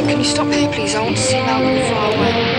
Can you stop here, please? I want to see Malcolm far away.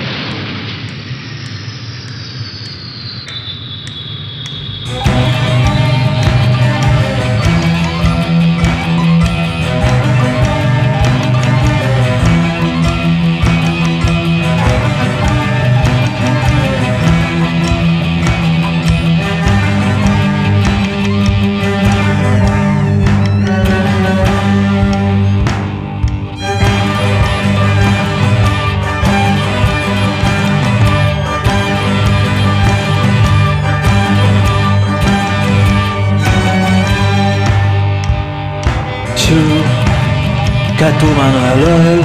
Kätuman ühel ööl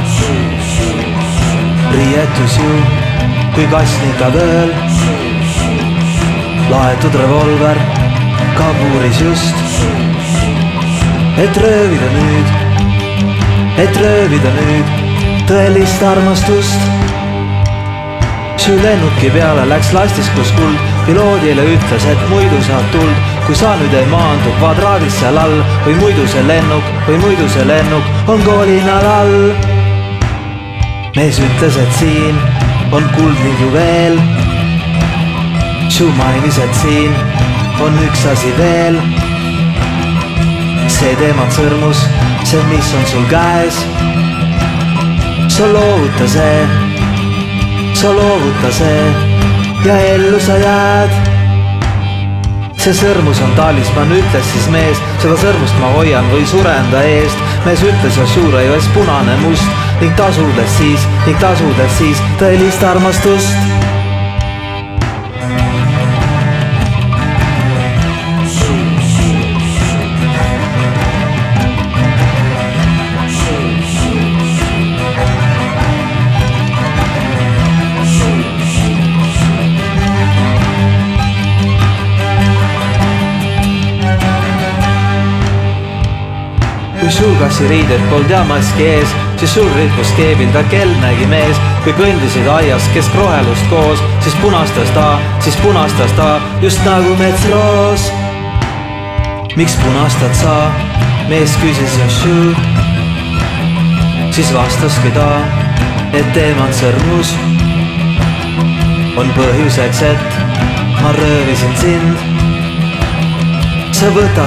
riietus ju kui kassnika vööl. Laetud revolver kabuuris just, et röövida nüüd tõelist armastust. Su lennuki peale läks lastis kus kuld, piloodile ütles, et muidu saad tuld. Kui sa nüüd ei maandu kvadraadis seal all, või muidu see lennuk on koolinal all. Mees ütles, et siin on kuld ning juveel. Su mainis, et siin on üks asi veel. See teemant sõrmus, see mis on sul käes. Sa loovuta see ja ellu sa jääd. See sõrmus on talisman, ütles siis mees. Seda sõrmust ma hoian või suren ta eest. Mees ütles ja suure joes punane must ning tasudes siis tõelist armastust. Sul kassiriided pold ja maski ees, siis sul ripus keebil ta kelnegi mees. Kui kõndisid aias keskrohelust koos, siis punastas ta just nagu metsroos. Miks punastad sa? Mees küsis ja šuu. Siis vastaski ta, et teemant sõrmus on põhjuseks, et ma röövisin sind. Sa võta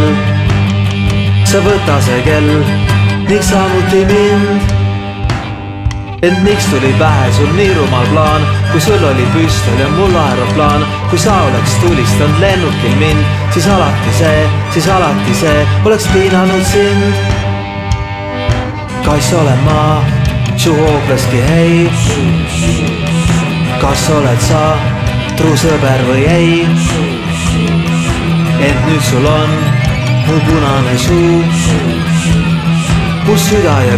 see kell ning samuti mind. Ent miks tuli pähe sul nii rumal plaan, kui sul oli püstol ja mul aeroplaan. Kui sa oleks tulistanud lennukil mind, siis alati see oleks piinanud sind. Kas olen ma su hooglaski hei? Kas oled sa truu sõber või ei? Ent nüüd sul on mu punane suu, mu süda ja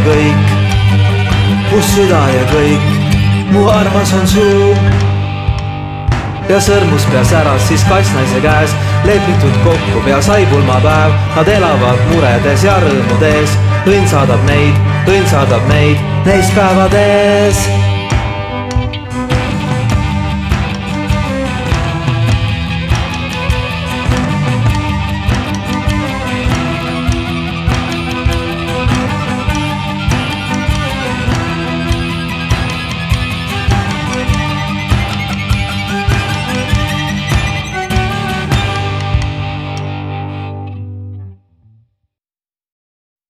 kõik, mu armas on suu. Ja sõrmus pea säras siis kassnaise käes, lepitud kokku pea sai pulmapäev. Nad elavad muredes ja rõõmudes, õnn saadab neid neis päevades.